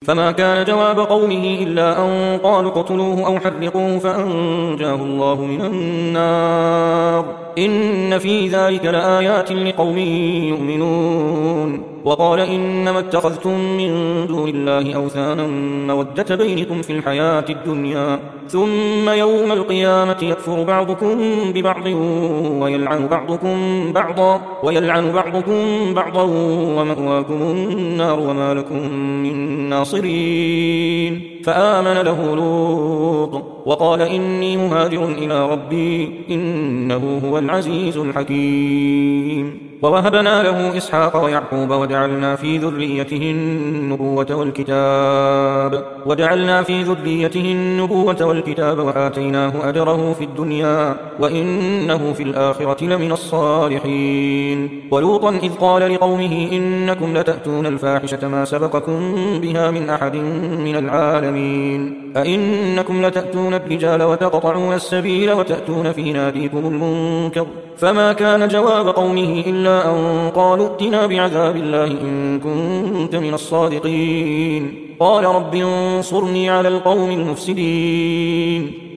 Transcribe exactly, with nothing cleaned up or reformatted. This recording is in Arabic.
فما كان جواب قومه إلا أن قالوا اقتلوه أو حرقوه فأنجاه الله من النار إن في ذلك لآيات لقوم يؤمنون وقال إنما اتخذتم من دون الله أوثانا مودة بينكم في الحياة الدنيا ثم يوم القيامة يكفر بعضكم ببعض ويلعن بعضكم بعضا ويلعن بعضكم بعضا ومأواكم النار وما لكم من ناصرين فآمن له لوط وقال إني مهاجر إلى ربي إنه هو العزيز الحكيم ووهبنا له إسحاق ويعقوب وجعلنا في ذريته النبوة والكتاب وجعلنا في ذريته النبوة والكتاب وآتيناه أجره في الدنيا وإنه في الآخرة لمن الصالحين ولوطا إذ قال لقومه إنكم لتأتون الفاحشة ما سبقكم بها من أحد من العالمين أئنكم لتأتون الرجال وتقطعون السبيل وتأتون في ناديكم المنكر فما كان جواب قومه إلا أن قالوا ائتنا بعذاب الله إن كنت من الصادقين قال رب انصرني على القوم المفسدين